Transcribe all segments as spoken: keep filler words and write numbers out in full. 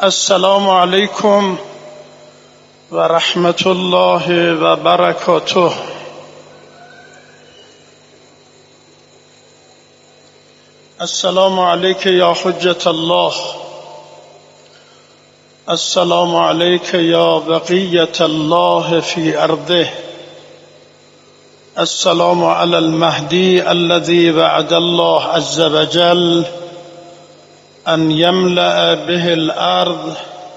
السلام علیکم و رحمت الله و برکاته. السلام علیک یا حجت الله، السلام علیک یا بقیت الله فی ارضه، السلام علی المهدی الذي وعد الله عز وجل ان يملأ به الارض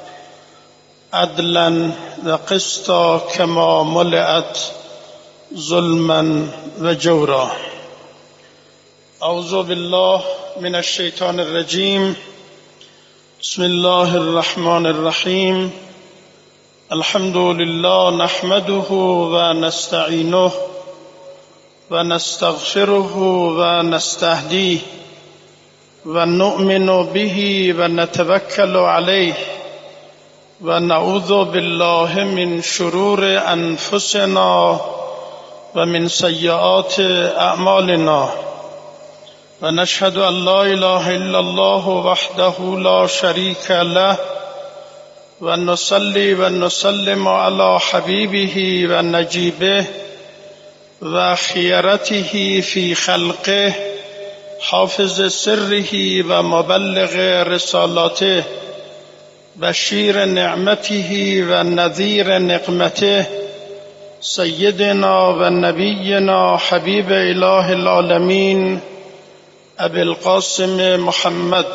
عدلا وقسطا كما ملئت ظلما وجورا. اعوذ بالله من الشیطان الرجیم. بسم الله الرحمن الرحیم. الحمد لله نحمده و نستعینه و نستغفره و نستهدیه و نؤمن به و نتوکل علیه و نعوذ بالله من شرور انفسنا و من سیئات اعمالنا و نشهد ان لا اله الا الله وحده لا شریک له و نصلی و نسلم علی حبیبه و نجیبه و خیرته فی خلقه حافظ سره و مبلغ رسالاته بشیر نعمته و نذیر نقمته سیدنا و نبینا حبیب اله العالمین ابی القاسم محمد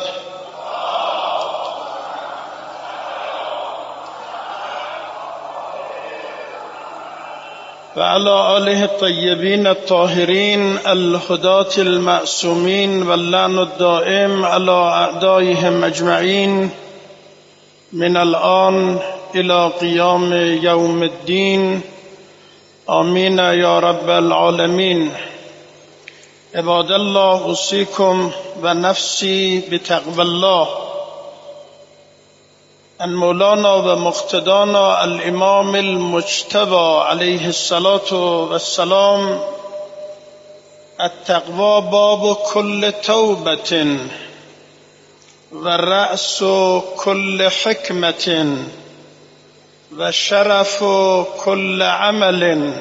و علی آله الطیبین الطاهرین الهداة المعصومین و اللعن الدائم علی اعدائهم اجمعین من الآن الى قیام یوم الدین. آمین یا رب العالمین. عباد الله، اوصیکم و نفسی بتقوی الله. ان مولانا و مقتدانا الامام المجتبی علیه الصلاة والسلام: التقوی باب کل توبة و رأس کل حکمت و شرف کل عمل،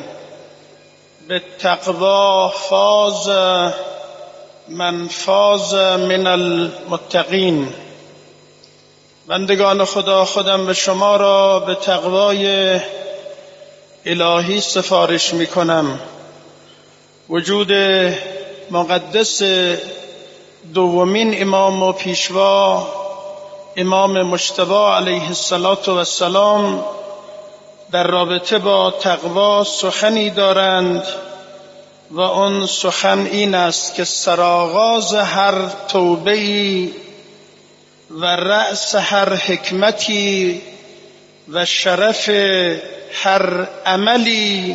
بالتقوی فاز من فاز من المتقین. بندگان خدا، خودم به شما را به تقوای الهی سفارش می کنم. وجود مقدس دومین امام و پیشوا امام مجتبی علیه السلام در رابطه با تقوا سخنی دارند و آن سخن این است که سرآغاز هر توبه‌ای و رأس هر حکمتی و شرف هر عملی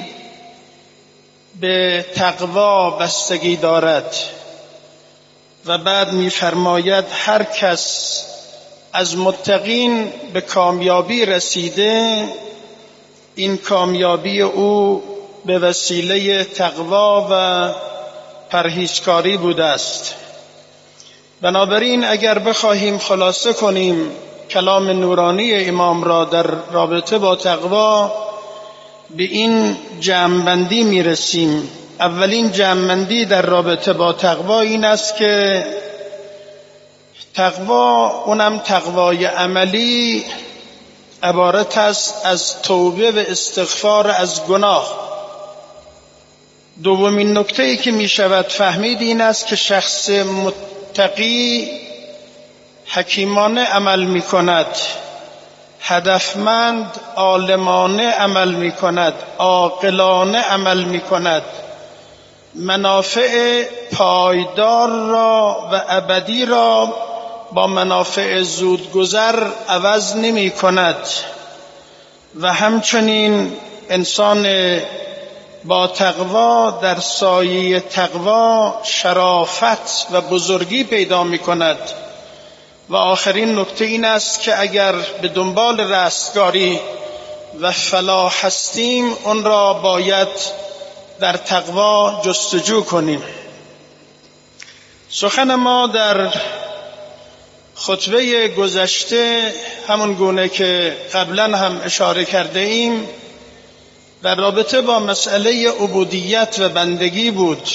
به تقوا بستگی دارد. و بعد می‌فرماید هر کس از متقین به کامیابی رسیده، این کامیابی او به وسیله تقوا و پرهیزکاری بوده است. بنابراین اگر بخواهیم خلاصه کنیم کلام نورانی امام را در رابطه با تقوا، به این جمع‌بندی می‌رسیم. اولین جمع‌بندی در رابطه با تقوا این است که تقوا، اونم تقوای عملی، عبارت است از توبه و استغفار از گناه. دومین نکته‌ای که می شود فهمید این است که شخص متقی حکیمانه عمل می کند، هدفمند عالمانه عمل می کند، عاقلانه عمل می کند، منافع پایدار را و ابدی را با منافع زودگذر عوض نمی کند. و همچنین انسان با تقوا در سایه تقوا شرافت و بزرگی پیدا می کند. و آخرین نکته این است که اگر به دنبال رستگاری و فلاح هستیم، اون را باید در تقوا جستجو کنیم. سخن ما در خطبه گذشته همون گونه که قبلا هم اشاره کرده ایم در رابطه با مسئله عبودیت و بندگی بود.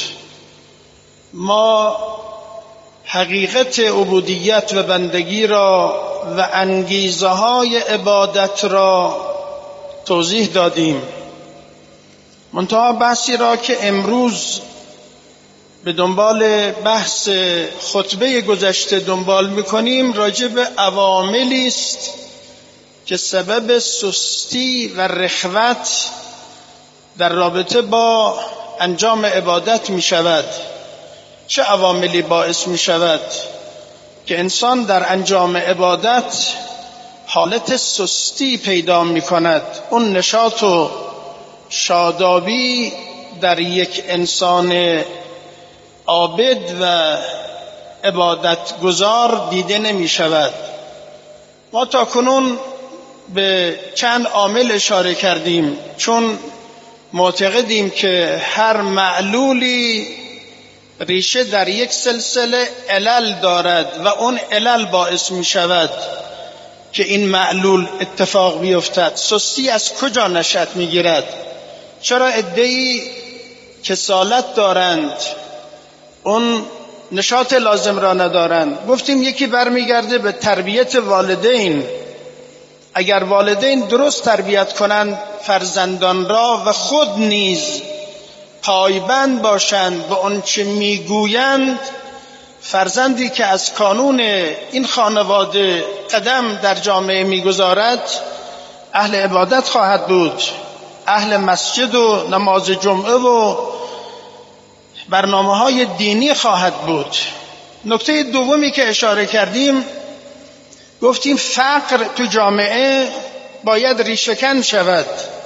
ما حقیقت عبودیت و بندگی را و انگیزه های عبادت را توضیح دادیم. منتها بحثی را که امروز به دنبال بحث خطبه گذشته دنبال میکنیم راجع به عواملی است که سبب سستی و رخوت در رابطه با انجام عبادت می شود. چه عواملی باعث می شود که انسان در انجام عبادت حالت سستی پیدا می کند؟ اون نشاط و شادابی در یک انسان عابد و عبادت گزار دیده نمی شود. ما تا کنون به چند عامل اشاره کردیم، چون معتقدیم که هر معلولی ریشه در یک سلسله علل دارد و اون علل باعث می شود که این معلول اتفاق بیفتد. سستی از کجا نشأت می گیرد؟ چرا عده‌ای کسالت دارند، اون نشاط لازم را ندارند؟ گفتیم یکی برمیگرده به تربیت والدین. اگر والدین درست تربیت کنند فرزندان را و خود نیز پایبند باشند به آن چه میگویند، فرزندی که از کانون این خانواده قدم در جامعه میگذارد اهل عبادت خواهد بود، اهل مسجد و نماز جمعه و برنامه‌های دینی خواهد بود. نکته دومی که اشاره کردیم، گفتیم فقر تو جامعه باید ریشه‌کن شود.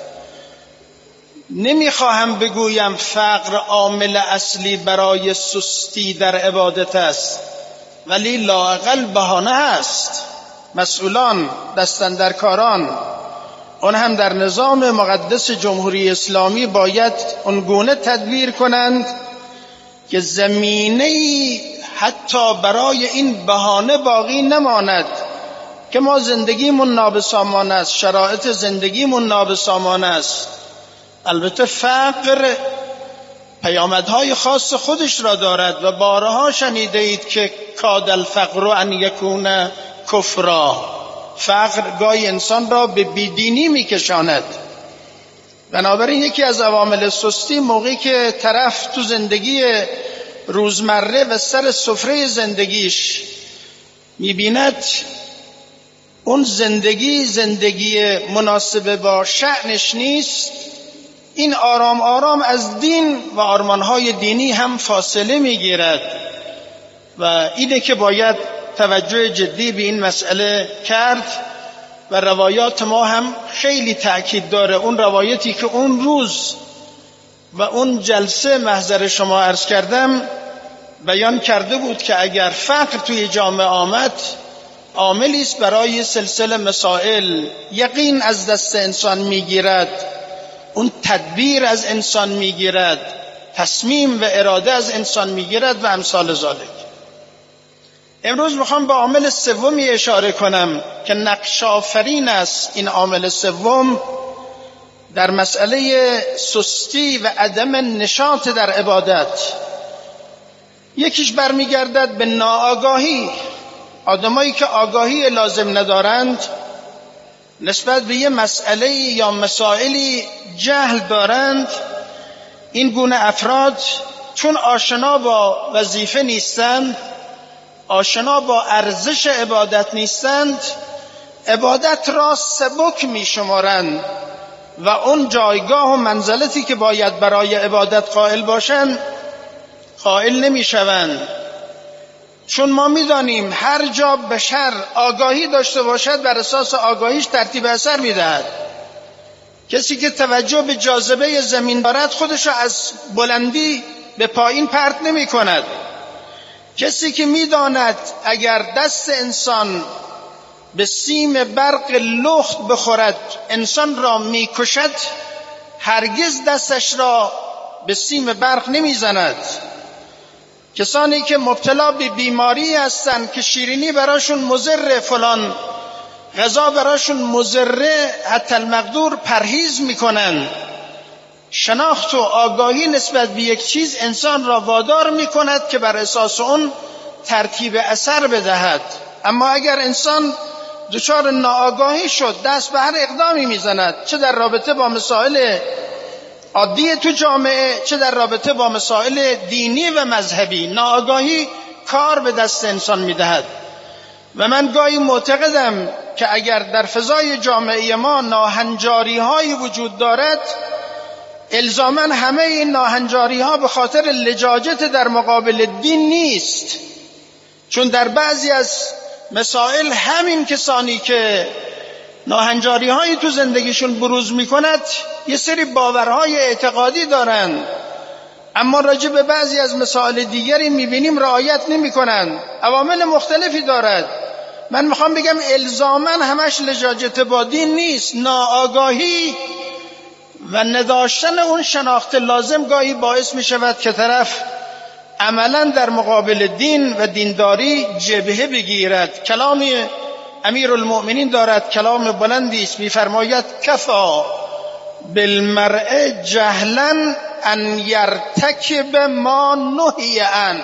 نمیخواهم بگویم فقر عامل اصلی برای سستی در عبادت است، ولی لااقل بهانه است. مسئولان، دستاندرکاران، اون هم در نظام مقدس جمهوری اسلامی باید اونگونه تدبیر کنند که زمینه‌ای حتی برای این بهانه باقی نماند که ما زندگیمون نابسامان است، شرایط زندگیمون نابسامان است. البته فقر پیامدهای خاص خودش را دارد و بارها شنیده اید که کاد الفقر ان یکون کفرا. فقر گاهی انسان را به بیدینی میکشاند. بنابراین یکی از عوامل سستی موقعی که طرف تو زندگی روزمره و سر سفره زندگیش میبیند اون زندگی زندگی مناسب با شأنش نیست، این آرام آرام از دین و آرمانهای دینی هم فاصله میگیرد و اینه که باید توجه جدی به این مسئله کرد. و روایات ما هم خیلی تأکید داره. اون روایتی که اون روز و اون جلسه محضر شما عرض کردم بیان کرده بود که اگر فقر توی جامعه آمد عاملی است برای سلسله مسائل. یقین از دست انسان میگیرد، اون تدبیر از انسان میگیرد، تصمیم و اراده از انسان میگیرد و امثال ذالک. امروز میخوام به عامل سومی اشاره کنم که نقش آفرین است. این عامل سوم در مسئله سستی و عدم نشاط در عبادت، یکیش برمیگردد به ناآگاهی. آدمایی که آگاهی لازم ندارند نسبت به یه مسئله یا مسائلی جهل دارند، این گونه افراد چون آشنا با وظیفه نیستند، آشنا با ارزش عبادت نیستند، عبادت را سبک می شمارند و اون جایگاه و منزلتی که باید برای عبادت قائل باشند قائل نمی شوند. چون ما می دانیم هر جا بشر آگاهی داشته باشد بر اساس آگاهیش ترتیب اثر می دهد. کسی که توجه به جاذبه زمین دارد خودش را از بلندی به پایین پرت نمی کند. کسی که می داند اگر دست انسان به سیم برق لخت بخورد انسان را می کشد، هرگز دستش را به سیم برق نمی زند. کسانی که مبتلا به بیماری هستند که شیرینی براشون مضر، فلان غذا براشون مضر، حتی المقدور پرهیز میکنن. شناخت و آگاهی نسبت به یک چیز انسان را وادار میکند که بر اساس اون ترتیب اثر بدهد. اما اگر انسان دچار ناآگاهی شد، دست به هر اقدامی میزند، چه در رابطه با مسائل عادی تو جامعه، چه در رابطه با مسائل دینی و مذهبی، ناآگاهی کار به دست انسان میدهد. و من گاهی معتقدم که اگر در فضای جامعه ما ناهنجاری هایی وجود دارد، الزاماً همه این ناهنجاری ها به خاطر لجاجت در مقابل دین نیست. چون در بعضی از مسائل همین کسانی که ناهنجاری هایی تو زندگیشون بروز میکند یه سری باورهای اعتقادی دارن، اما راجع به بعضی از مسائل دیگری میبینیم رعایت نمیکنن. عوامل مختلفی دارد. من میخوام بگم الزاماً همش لجاجت با دین نیست. ناآگاهی و نداشتن اون شناخت لازم گاهی باعث میشود که طرف عملاً در مقابل دین و دینداری جبهه بگیرد. کلام امیرالمؤمنین دارد، کلام بلندی است، میفرماید کفا بالمرء جهلا ان یرتکب ما نهی عنه.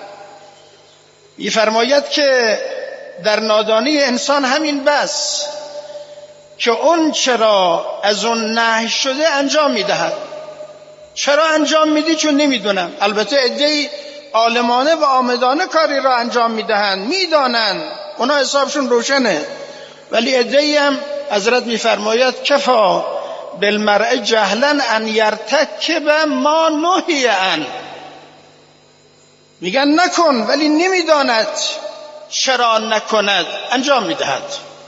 میفرماید که در نادانی انسان همین بس که اون چرا از اون نهی شده انجام میدهد. چرا انجام میدی؟ چون نمیدونم. البته عده‌ای عالمانه و عامدانه کاری را انجام میدهند، میدانند، اونا حسابشون روشنه. ولی عده‌ای هم حضرت میفرماید کفا بالمرء جهلا ان یرتکب ما نهی عنه. میگن نکن، ولی نمیداند چرا نکند، انجام میدهد.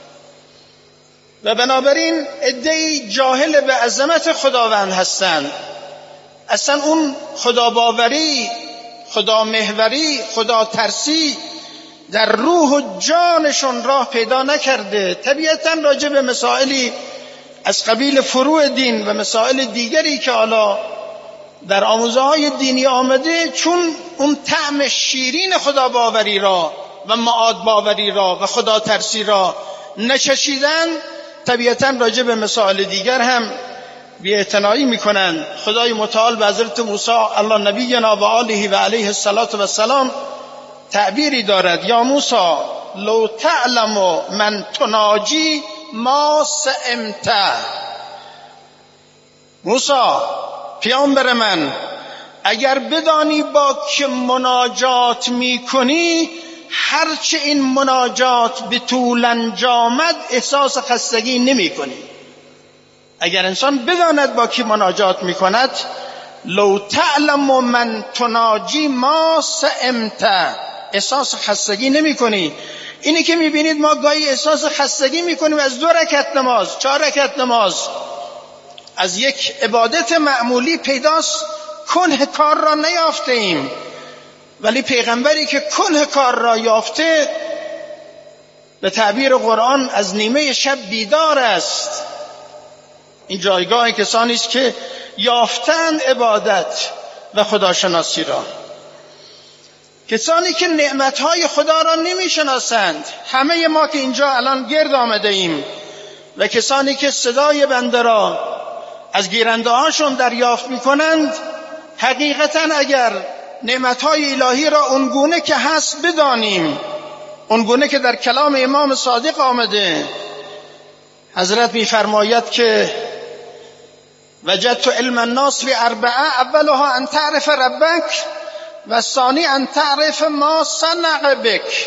و بنابراین عده‌ای جاهل به عظمت خداوند هستند. اصلا اون خدا باوری، خدا محوری، خدا ترسی در روح و جانشون راه پیدا نکرده. طبیعتاً راجع به مسائلی از قبیل فروع دین و مسائل دیگری که حالا در آموزه های دینی آمده، چون اون طعم شیرین خدا باوری را و معاد باوری را و خدا ترسی را نچشیدن، طبیعتاً راجع به مسائل دیگر هم بی‌اعتنایی میکنن. خدای متعال به حضرت موسی الله نبینا و آله و علیه الصلاة و السلام تعبیری دارد: یا موسی لو تعلم من تناجی ما سئمت. موسی پیامبر من، اگر بدانی با که مناجات میکنی، هرچه این مناجات به طول انجامد احساس خستگی نمی کنی. اگر انسان بداند با کی مناجات میکند، لو تعلم من تناجی ما سئمت، احساس خستگی نمی کنی. اینی که میبینید ما گاهی احساس خستگی میکنیم از دو رکعت نماز، چهار رکعت نماز، از یک عبادت معمولی پیداست کنه کار را نیافته ایم. ولی پیغمبری که کنه کار را یافته، به تعبیر قرآن از نیمه شب بیدار است. این جایگاه کسانی است که یافتند عبادت و خداشناسی را. کسانی که نعمتهای خدا را نمیشناسند، همه ما که اینجا الان گرد آمده ایم، و کسانی که صدای بنده را از گیرنده هاشون دریافت میکنند، حقیقتا اگر نعمتهای الهی را اونگونه که هست بدانیم، اونگونه که در کلام امام صادق آمده، حضرت میفرماید که وجدت علم الناس باربعه، اولها ان تعرف ربک و ثانی ان تعرف ما صنع بک.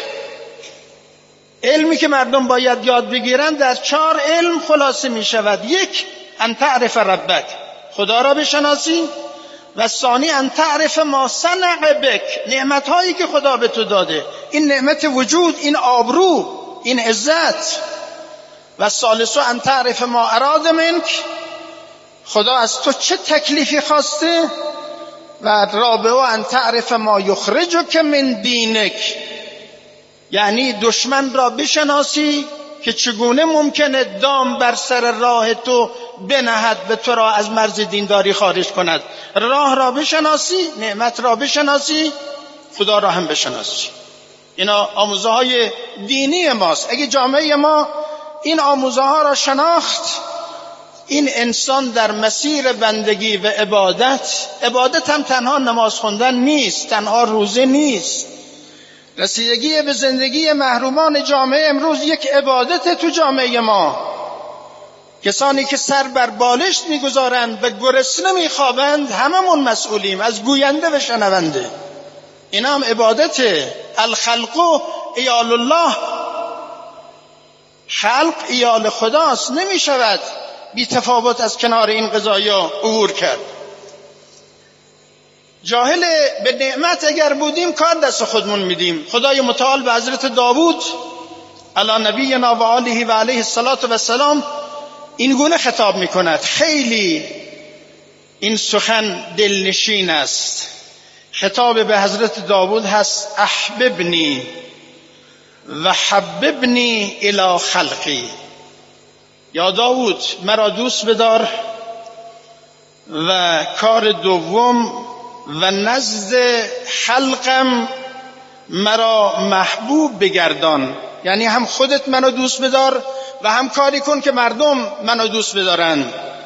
علمی که مردم باید یاد بگیرن در چهار علم خلاصه می شود. یک، ان تعرف ربک، خدا را بشناسی، و ثانی ان تعرف ما صنع بک، نعمتهایی که خدا به تو داده، این نعمت وجود، این آبرو، این عزت، و ثالث ان تعرف ما اراد منک، خدا از تو چه تکلیفی خواسته، و رابع ان تعرف ما یخرجک من دینک، یعنی دشمن را بشناسی که چگونه ممکنه دام بر سر راه تو بنهد و تو را از مرز دینداری خارج کند. راه را بشناسی، نعمت را بشناسی، خدا را هم بشناسی. اینا آموزه های دینی ماست. اگه جامعه ما این آموزه ها را شناخت، این انسان در مسیر بندگی و عبادت، عبادت هم تنها نماز خوندن نیست، تنها روزه نیست. رسیدگی به زندگی محرومان جامعه امروز یک عبادت تو جامعه ما. کسانی که سر بر بالشت میگذارند و گرسنه میخوابند، هممون مسئولیم، از گوینده و شنونده. اینا هم عبادته. الخلق ایال الله، خلق ایال خداست، نمیشود بی تفاوت از کنار این قضایا عبور کرد. جاهل به نعمت اگر بودیم کار دست خودمون میدیم. خدای متعال به حضرت داوود علی نبینا و آله و علیه الصلاة و السلام این گونه خطاب میکند. خیلی این سخن دلنشین است. خطاب به حضرت داوود هست: احببنی و حببنی الی خلقی. یا داوود مرا دوست بدار و کار دوم و نزد خلقم مرا محبوب بگردان. یعنی هم خودت منو دوست بدار و هم کاری کن که مردم منو دوست بدارن.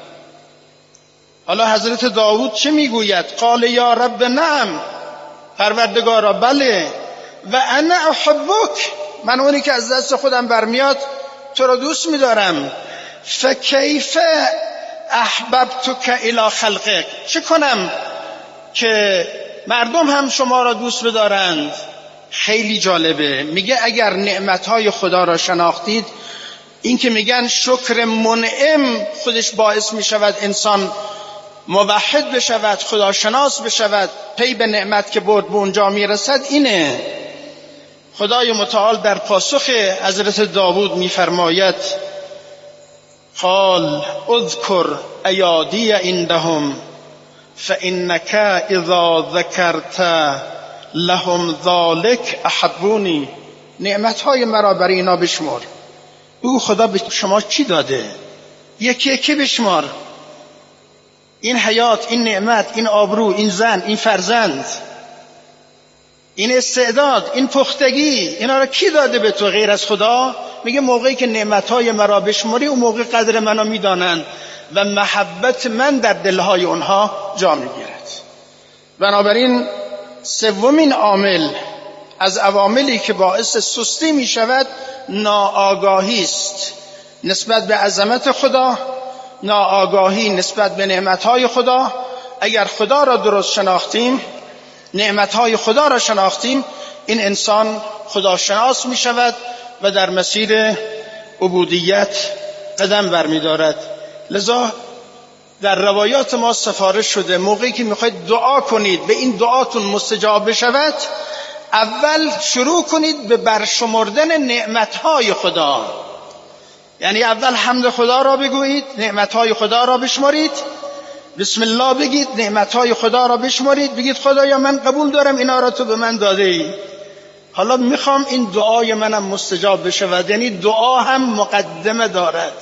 حالا حضرت داوود چه میگوید؟ قال یا رب نعم، پروردگارا بله، و انا احبک، من اونی که از دست خودم برمیاد تو رو دوست میدارم. فکیف احببتک الی خلقک، چه کنم که مردم هم شما را دوست بدارند؟ خیلی جالبه. میگه اگر نعمتهای خدا را شناختید، این که میگن شکر منعم خودش باعث میشود انسان موحد بشود، خداشناس بشود، پی به نعمت که برد به اونجا میرسد. اینه خدای متعال در پاسخ حضرت داوود میفرماید: قال اذکر ایادی عندهم فانک اذا ذکرت لهم ذلک احبونی. نعمتهای مرا برای اینا بشمار. او خدا به شما چی داده؟ یکی یکی بشمار. این حیات، این نعمت، این آبرو، این زن، این فرزند، این استعداد، این پختگی، اینا را کی داده به تو غیر از خدا؟ میگه موقعی که نعمتهای مرا بشماری، اون موقع قدر منو میدانند و محبت من در دلهای اونها جا میگیرد. بنابراین سومین عامل از عواملی که باعث سستی میشود ناآگاهی است نسبت به عظمت خدا، ناآگاهی نسبت به نعمتهای خدا. اگر خدا را درست شناختیم، نعمتهای خدا را شناختیم، این انسان خداشناس می شود و در مسیر عبودیت قدم برمی‌دارد. لذا در روایات ما سفارش شده موقعی که میخواید دعا کنید به این دعاتون مستجاب بشود، اول شروع کنید به برشمردن نعمتهای خدا. یعنی اول حمد خدا را بگویید، نعمتهای خدا را بشمارید، بسم الله بگید، نعمتهای خدا را بشمارید، بگید خدایا من قبول دارم اینا را تو به من داده ای، حالا میخوام این دعای منم مستجاب بشود. یعنی دعا هم مقدمه دارد.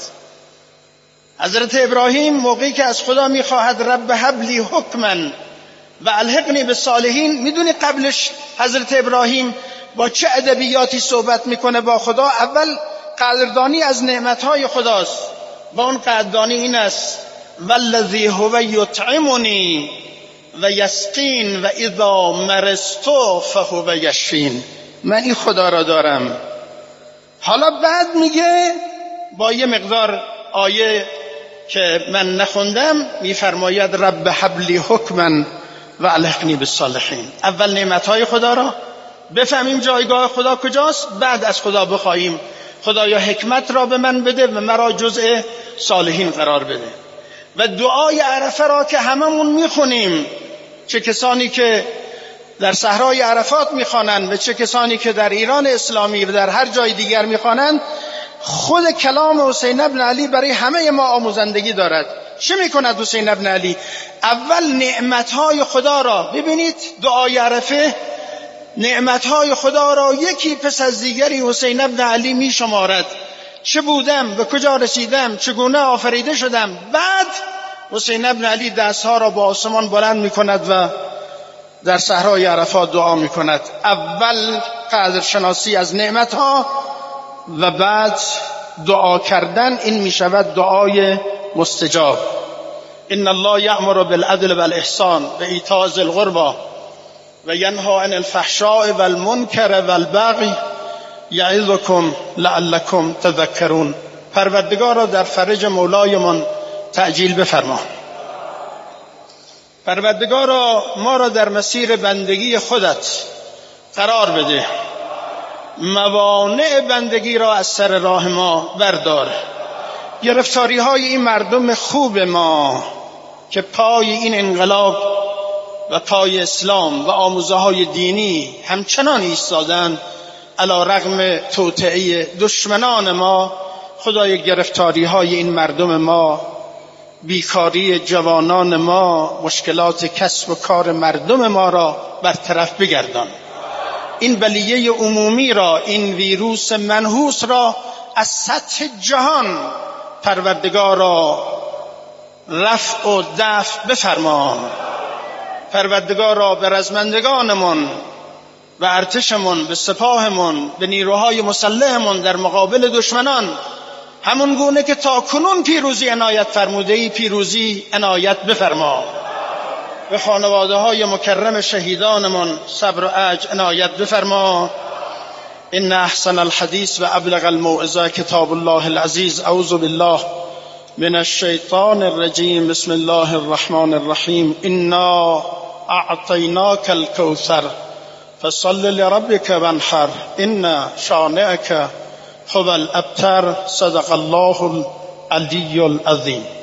حضرت ابراهیم موقعی که از خدا میخواهد رب هب لی حکما و الحقنی بالصالحین، میدونی قبلش حضرت ابراهیم با چه ادبیاتی صحبت میکنه با خدا؟ اول قدردانی از نعمتهای خداست. با اون قدردانی این است: والذی هو یطعمنی و یسقین و اذا مرضت فهو یشفین. من این خدا را دارم. حالا بعد میگه با یه مقدار آیه که من نخوندم میفرماید رب هب لی حکما و الحقنی بالصالحین. اول نعمتهای خدا را بفهمیم جایگاه خدا کجاست، بعد از خدا بخواهیم خدایا حکمت را به من بده و مرا جزء صالحین قرار بده. و دعای عرفه را که هممون میخونیم، چه کسانی که در صحرای عرفات میخوانند و چه کسانی که در ایران اسلامی و در هر جای دیگر میخوانند، خود کلام حسین ابن علی برای همه ما آموزندگی دارد. چه میکند حسین ابن علی؟ اول نعمتهای خدا را ببینید، دعای عرفه نعمتهای خدا را یکی پس از دیگری حسین ابن علی میشمارد. چه بودم، به کجا رسیدم، چگونه آفریده شدم. بعد حسین ابن علی دستها را با آسمان بلند میکند و در صحرای عرفات دعا میکند. اول قدرشناسی از نعمتها و بعد دعا کردن، این میشود دعای مستجاب. ان الله یأمر بالعدل والاحسان و ایتاء ذی القربی و ینهی عن الفحشاء والمنکر والبغی یعظکم لعلکم تذکرون. پروردگارا در فرج مولایمان تعجیل بفرما. پروردگارا ما را در مسیر بندگی خودت قرار بده، موانع بندگی را از سر راه ما بردار. گرفتاری های این مردم خوب ما که پای این انقلاب و پای اسلام و آموزه های دینی همچنان ایستادن علی رغم توطئه دشمنان ما، خدای گرفتاری های این مردم ما، بیکاری جوانان ما، مشکلات کسب و کار مردم ما را برطرف بگردان. این بلیه عمومی را، این ویروس منحوس را از سطح جهان پروردگارا رفع و دفع بفرما. پروردگارا به رزمندگانمون، به ارتشمون، به سپاهمون، به نیروهای مسلحمون در مقابل دشمنان همون گونه که تا کنون پیروزی عنایت فرموده ای پیروزی عنایت بفرما. به خانواده های مکرم شهیدانمون صبر و اجر عنایت بفرما. ان احسن الحدیث و ابلغ الموعظه کتاب الله العزیز. اعوذ بالله من الشیطان الرجیم. بسم الله الرحمن الرحیم. انا اعطیناک الکوثر فصل لربک وانحر ان شانئک هو الابتر. صدق الله العلی العظیم.